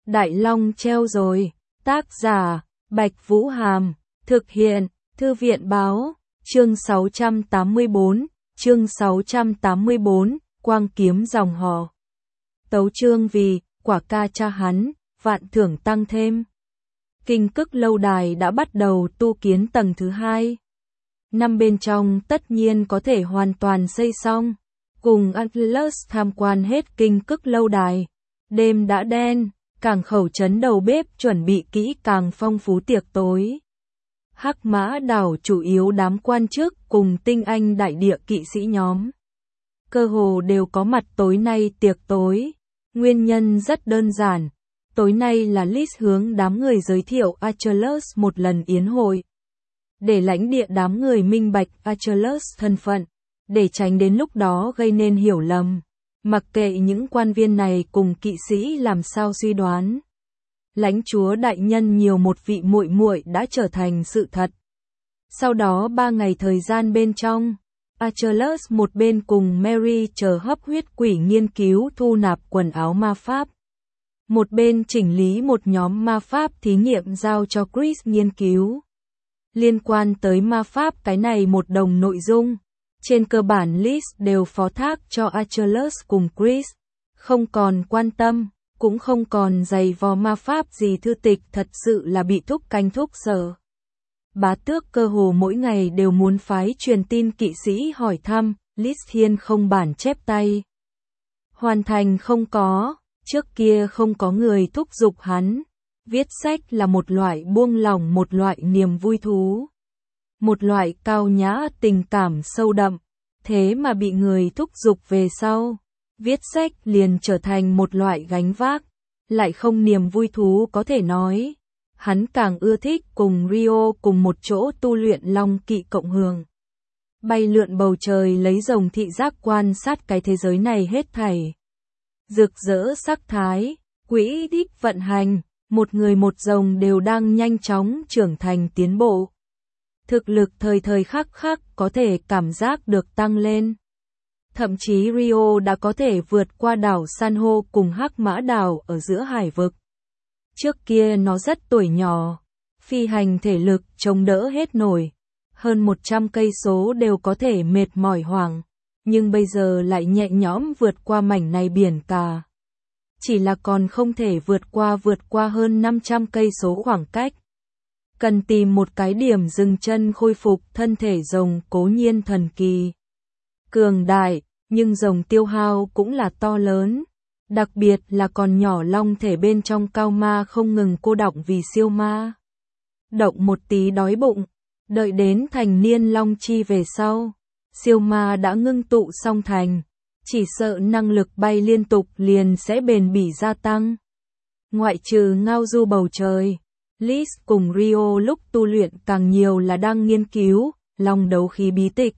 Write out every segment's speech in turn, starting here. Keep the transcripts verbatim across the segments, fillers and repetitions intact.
Đại Long treo rồi. Tác giả, Bạch Vũ Hàm. Thực hiện, Thư viện báo. Chương sáu trăm tám mươi bốn. Chương sáu trăm tám mươi bốn. Quang kiếm dòng họ. Tấu chương vì, quả ca cha hắn, vạn thưởng tăng thêm. Kinh Cức lâu đài đã bắt đầu tu kiến tầng thứ hai. Năm bên trong tất nhiên có thể hoàn toàn xây xong. Cùng Atlas tham quan hết Kinh Cức lâu đài. Đêm đã đen, cảng khẩu trấn đầu bếp chuẩn bị kỹ càng phong phú tiệc tối. Hắc Mã đảo chủ yếu đám quan chức cùng tinh anh đại địa kỵ sĩ nhóm. Cơ hồ đều có mặt tối nay tiệc tối. Nguyên nhân rất đơn giản. Tối nay là Liz hướng đám người giới thiệu Achilles một lần yến hội. Để lãnh địa đám người minh bạch Achilles thân phận, để tránh đến lúc đó gây nên hiểu lầm. Mặc kệ những quan viên này cùng kỵ sĩ làm sao suy đoán. Lãnh chúa đại nhân nhiều một vị muội muội đã trở thành sự thật. Sau đó ba ngày thời gian bên trong, Achilles một bên cùng Mary chờ hấp huyết quỷ nghiên cứu thu nạp quần áo ma pháp. Một bên chỉnh lý một nhóm ma pháp thí nghiệm giao cho Chris nghiên cứu. Liên quan tới ma pháp cái này một đồng nội dung. Trên cơ bản Liz đều phó thác cho Achilles cùng Chris. Không còn quan tâm, cũng không còn dày vò ma pháp gì thư tịch, thật sự là bị thúc canh thúc sở. Bá tước cơ hồ mỗi ngày đều muốn phái truyền tin kỵ sĩ hỏi thăm, Liz Hiên không bản chép tay. Hoàn thành không có, trước kia không có người thúc giục hắn. Viết sách là một loại buông lỏng, một loại niềm vui thú. Một loại cao nhã tình cảm sâu đậm, thế mà bị người thúc giục về sau. Viết sách liền trở thành một loại gánh vác, lại không niềm vui thú có thể nói. Hắn càng ưa thích cùng Rio cùng một chỗ tu luyện long kỵ cộng hưởng. Bay lượn bầu trời lấy rồng thị giác quan sát cái thế giới này hết thảy. Rực rỡ sắc thái, quỹ đích vận hành, một người một rồng đều đang nhanh chóng trưởng thành tiến bộ. Thực lực thời thời khắc khắc có thể cảm giác được tăng lên. Thậm chí Rio đã có thể vượt qua đảo San hô cùng Hắc Mã đảo ở giữa hải vực. Trước kia nó rất tuổi nhỏ, phi hành thể lực chống đỡ hết nổi, hơn một trăm cây số đều có thể mệt mỏi hoảng, nhưng bây giờ lại nhẹ nhõm vượt qua mảnh này biển cả. Chỉ là còn không thể vượt qua vượt qua hơn năm trăm cây số khoảng cách. Cần tìm một cái điểm dừng chân khôi phục thân thể rồng cố nhiên thần kỳ. Cường đại, nhưng rồng tiêu hao cũng là to lớn. Đặc biệt là còn nhỏ long thể bên trong cao ma không ngừng cô đọng vì siêu ma. Động một tí đói bụng, đợi đến thành niên long chi về sau. Siêu ma đã ngưng tụ xong thành, chỉ sợ năng lực bay liên tục liền sẽ bền bỉ gia tăng. Ngoại trừ ngao du bầu trời, Liz cùng Rio lúc tu luyện càng nhiều là đang nghiên cứu long đấu khí bí tịch.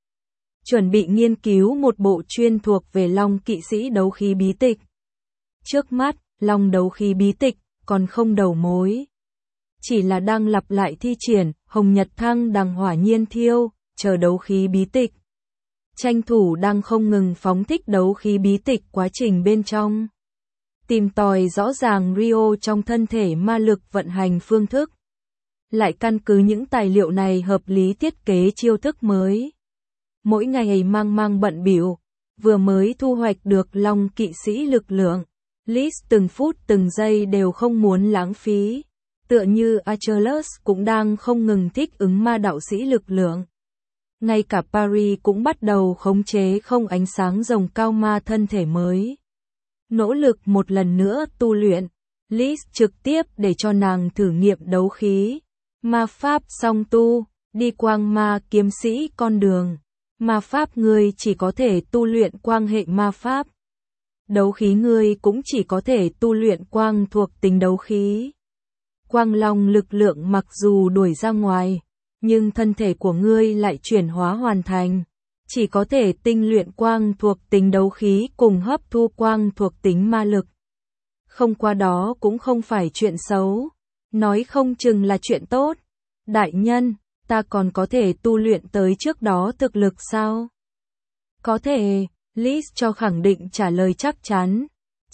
Chuẩn bị nghiên cứu một bộ chuyên thuộc về long kỵ sĩ đấu khí bí tịch. Trước mắt, long đấu khí bí tịch còn không đầu mối. Chỉ là đang lặp lại thi triển, hồng nhật thăng đằng hỏa nhiên thiêu, chờ đấu khí bí tịch. Tranh thủ đang không ngừng phóng thích đấu khí bí tịch quá trình bên trong. Tìm tòi rõ ràng Rio trong thân thể ma lực vận hành phương thức. Lại căn cứ những tài liệu này hợp lý thiết kế chiêu thức mới. Mỗi ngày mang mang bận bịu, vừa mới thu hoạch được long kỵ sĩ lực lượng. Liz từng phút từng giây đều không muốn lãng phí. Tựa như Achilles cũng đang không ngừng thích ứng ma đạo sĩ lực lượng. Ngay cả Paris cũng bắt đầu khống chế không ánh sáng rồng cao ma thân thể mới. Nỗ lực một lần nữa tu luyện, Liz trực tiếp để cho nàng thử nghiệm đấu khí. Ma pháp song tu, đi quang ma kiếm sĩ con đường. Ma pháp ngươi chỉ có thể tu luyện quang hệ ma pháp. Đấu khí ngươi cũng chỉ có thể tu luyện quang thuộc tính đấu khí. Quang long lực lượng mặc dù đuổi ra ngoài, nhưng thân thể của ngươi lại chuyển hóa hoàn thành. Chỉ có thể tinh luyện quang thuộc tính đấu khí cùng hấp thu quang thuộc tính ma lực. Không qua đó cũng không phải chuyện xấu. Nói không chừng là chuyện tốt. Đại nhân, ta còn có thể tu luyện tới trước đó thực lực sao? Có thể, Liz cho khẳng định trả lời chắc chắn.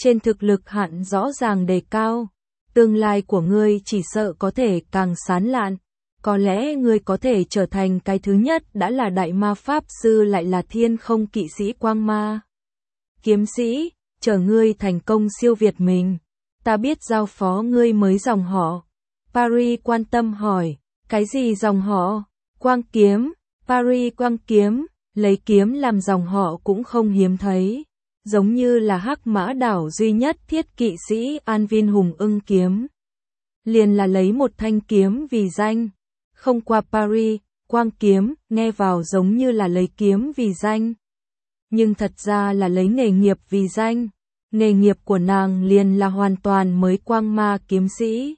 trên thực lực hạn rõ ràng đề cao. Tương lai của ngươi chỉ sợ có thể càng sáng lạn. Có lẽ ngươi có thể trở thành cái thứ nhất đã là đại ma pháp sư lại là thiên không kỵ sĩ quang ma. Kiếm sĩ, chờ ngươi thành công siêu việt mình. Ta biết giao phó ngươi mới dòng họ. Paris quan tâm hỏi, cái gì dòng họ? Quang kiếm, Paris quang kiếm, lấy kiếm làm dòng họ cũng không hiếm thấy. Giống như là Hắc Mã đảo duy nhất thiết kỵ sĩ Anvin hùng ưng kiếm. Liền là lấy một thanh kiếm vì danh. Không qua Paris, quang kiếm, nghe vào giống như là lấy kiếm vì danh. Nhưng thật ra là lấy nghề nghiệp vì danh. Nghề nghiệp của nàng liền là hoàn toàn mới quang ma kiếm sĩ.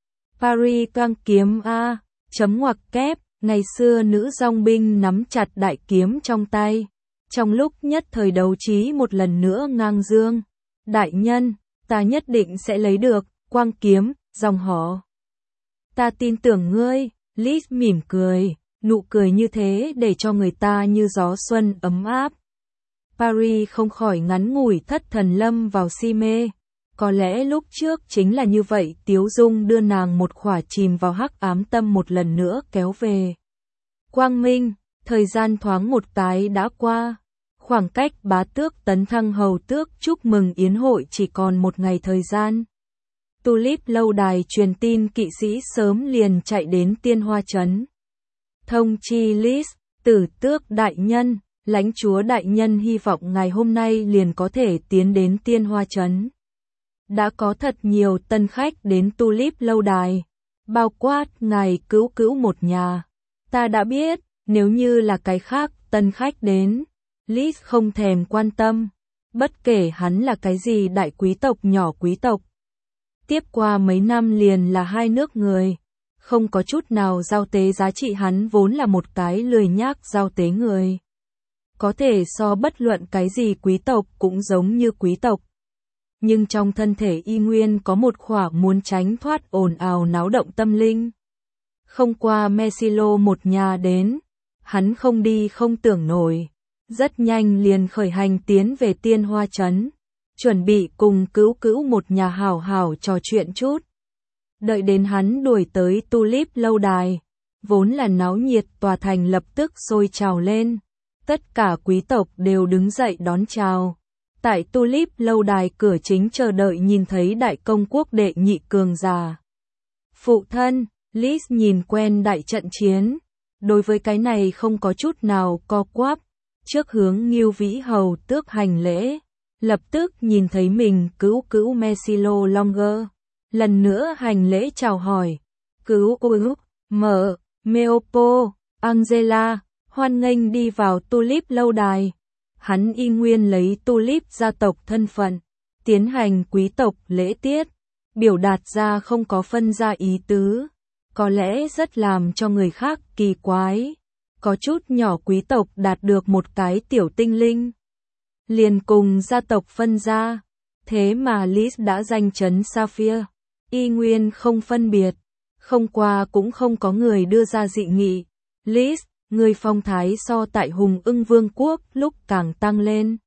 Paris quang kiếm A, chấm ngoặc kép, ngày xưa nữ dòng binh nắm chặt đại kiếm trong tay. Trong lúc nhất thời đấu trí một lần nữa ngang dương. Đại nhân, ta nhất định sẽ lấy được, quang kiếm, dòng họ. Ta tin tưởng ngươi, Liz mỉm cười, nụ cười như thế để cho người ta như gió xuân ấm áp. Paris không khỏi ngắn ngủi thất thần lâm vào si mê. Có lẽ lúc trước chính là như vậy Tiếu Dung đưa nàng một khỏa chìm vào hắc ám tâm một lần nữa kéo về. Quang minh, thời gian thoáng một cái đã qua. Khoảng cách bá tước tấn thăng hầu tước chúc mừng yến hội chỉ còn một ngày thời gian. Tulip lâu đài truyền tin kỵ sĩ sớm liền chạy đến Tiên Hoa Trấn. Thông chi Liz, tử tước đại nhân, lãnh chúa đại nhân hy vọng ngày hôm nay liền có thể tiến đến Tiên Hoa Trấn. Đã có thật nhiều tân khách đến Tulip lâu đài, bao quát ngài cứu cứu một nhà. Ta đã biết, nếu như là cái khác tân khách đến, Liz không thèm quan tâm, bất kể hắn là cái gì đại quý tộc nhỏ quý tộc. Tiếp qua mấy năm liền là hai nước người, không có chút nào giao tế giá trị hắn vốn là một cái lười nhác giao tế người. Có thể so bất luận cái gì quý tộc cũng giống như quý tộc. Nhưng trong thân thể y nguyên có một khỏa muốn tránh thoát ồn ào náo động tâm linh. Không qua Mesilo một nhà đến, hắn không đi không tưởng nổi. Rất nhanh liền khởi hành tiến về Tiên Hoa Trấn, chuẩn bị cùng cứu cứu một nhà hảo hảo trò chuyện chút. Đợi đến hắn đuổi tới Tulip lâu đài, vốn là náo nhiệt tòa thành lập tức sôi trào lên. Tất cả quý tộc đều đứng dậy đón chào. Tại Tulip lâu đài cửa chính chờ đợi nhìn thấy đại công quốc đệ nhị cường giả. Phụ thân, Liz nhìn quen đại trận chiến. Đối với cái này không có chút nào co quắp. Trước hướng Ngưu Vĩ Hầu tước hành lễ. Lập tức nhìn thấy mình cứu cứu Mesilo Longer. Lần nữa hành lễ chào hỏi. Cứu cứu, mở, Meopo, Angela, hoan nghênh đi vào Tulip lâu đài. Hắn y nguyên lấy Tulip gia tộc thân phận, tiến hành quý tộc lễ tiết, biểu đạt ra không có phân ra ý tứ, có lẽ rất làm cho người khác kỳ quái. Có chút nhỏ quý tộc đạt được một cái tiểu tinh linh, liền cùng gia tộc phân ra, thế mà Liz đã giành trấn Sapphire, y nguyên không phân biệt, không qua cũng không có người đưa ra dị nghị. Liz, người phong thái so tại Hùng Ưng Vương quốc lúc càng tăng lên.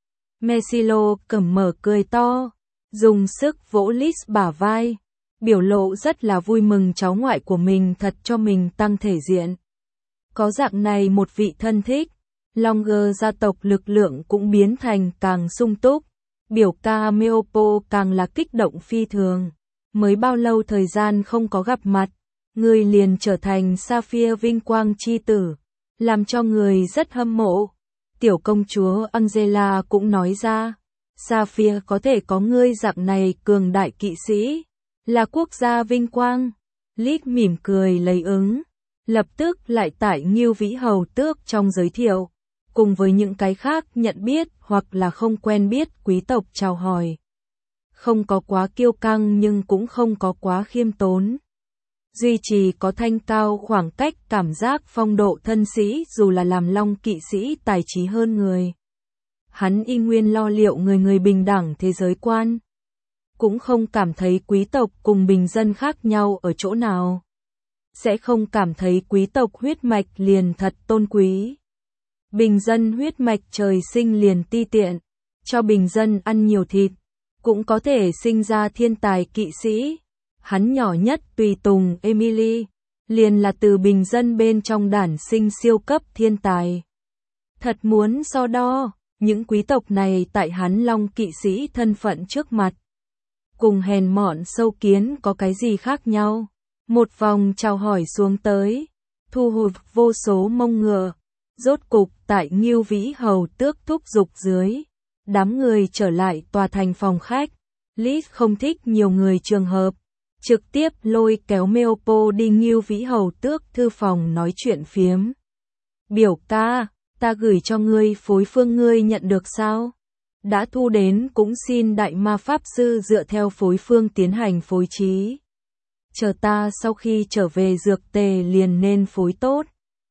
Mesilo cẩm mở cười to, dùng sức vỗ Liz bả vai, biểu lộ rất là vui mừng cháu ngoại của mình thật cho mình tăng thể diện. Có dạng này một vị thân thích, Longer gia tộc lực lượng cũng biến thành càng sung túc, biểu ca Meopo càng là kích động phi thường. Mới bao lâu thời gian không có gặp mặt, người liền trở thành Sapphire vinh quang chi tử, làm cho người rất hâm mộ. Tiểu công chúa Angela cũng nói ra, Sapphire có thể có ngươi dạng này cường đại kỵ sĩ, là quốc gia vinh quang. Liz mỉm cười lấy ứng, lập tức lại tại Ngưu Vĩ Hầu tước trong giới thiệu, cùng với những cái khác nhận biết hoặc là không quen biết quý tộc chào hỏi. Không có quá kiêu căng nhưng cũng không có quá khiêm tốn. Duy trì có thanh cao khoảng cách cảm giác phong độ thân sĩ dù là làm long kỵ sĩ tài trí hơn người. Hắn y nguyên lo liệu người người bình đẳng thế giới quan. Cũng không cảm thấy quý tộc cùng bình dân khác nhau ở chỗ nào. Sẽ không cảm thấy quý tộc huyết mạch liền thật tôn quý. Bình dân huyết mạch trời sinh liền ti tiện, cho bình dân ăn nhiều thịt, cũng có thể sinh ra thiên tài kỵ sĩ. Hắn nhỏ nhất tùy tùng Emily, liền là từ bình dân bên trong đản sinh siêu cấp thiên tài. Thật muốn so đo, những quý tộc này tại hắn Long kỵ sĩ thân phận trước mặt. Cùng hèn mọn sâu kiến có cái gì khác nhau? Một vòng chào hỏi xuống tới, thu hút vô số mông ngựa. Rốt cục tại Ngưu Vĩ Hầu Tước thúc giục dưới, đám người trở lại tòa thành phòng khách. Liz không thích nhiều người trường hợp, trực tiếp lôi kéo Meopo đi Ngưu Vĩ Hầu Tước thư phòng nói chuyện phiếm. Biểu ca, ta gửi cho ngươi phối phương ngươi nhận được sao? Đã thu đến cũng xin đại ma pháp sư dựa theo phối phương tiến hành phối trí. Chờ ta sau khi trở về dược tề liền nên phối tốt.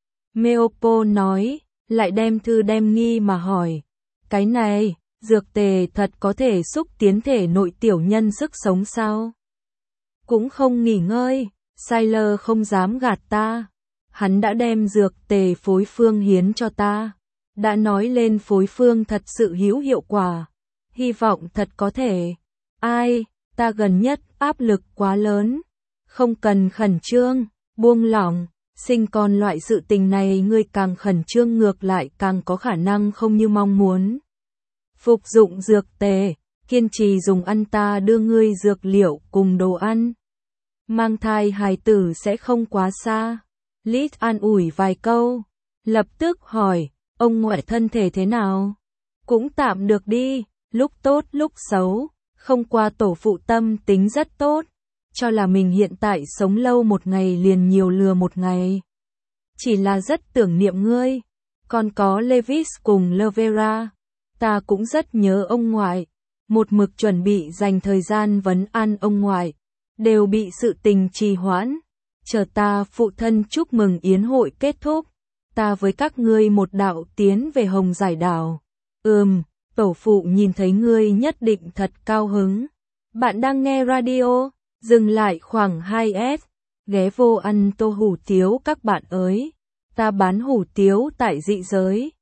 Meopo nói, lại đem thư đem nghi mà hỏi. Cái này, dược tề thật có thể xúc tiến thể nội tiểu nhân sức sống sao? Cũng không nghỉ ngơi, Sailor không dám gạt ta. Hắn đã đem dược tề phối phương hiến cho ta. Đã nói lên phối phương thật sự hữu hiệu quả. Hy vọng thật có thể. Ai, ta gần nhất áp lực quá lớn. Không cần khẩn trương, buông lỏng. Sinh con loại sự tình này ngươi càng khẩn trương ngược lại càng có khả năng không như mong muốn. Phục dụng dược tề, kiên trì dùng ăn ta đưa ngươi dược liệu cùng đồ ăn. Mang thai hài tử sẽ không quá xa. Liz an ủi vài câu, lập tức hỏi, ông ngoại thân thể thế nào? Cũng tạm được đi, lúc tốt lúc xấu, không qua tổ phụ tâm tính rất tốt. Cho là mình hiện tại sống lâu một ngày liền nhiều lừa một ngày. Chỉ là rất tưởng niệm ngươi. Còn có Levis cùng Lovera. Ta cũng rất nhớ ông ngoại. Một mực chuẩn bị dành thời gian vấn an ông ngoại. Đều bị sự tình trì hoãn. Chờ ta phụ thân chúc mừng yến hội kết thúc. Ta với các ngươi một đạo tiến về Hồng Giải Đảo. Ừm, tổ phụ nhìn thấy ngươi nhất định thật cao hứng. Bạn đang nghe radio. Dừng lại khoảng hai S, ghé vô ăn tô hủ tiếu các bạn ơi, ta bán hủ tiếu tại dị giới.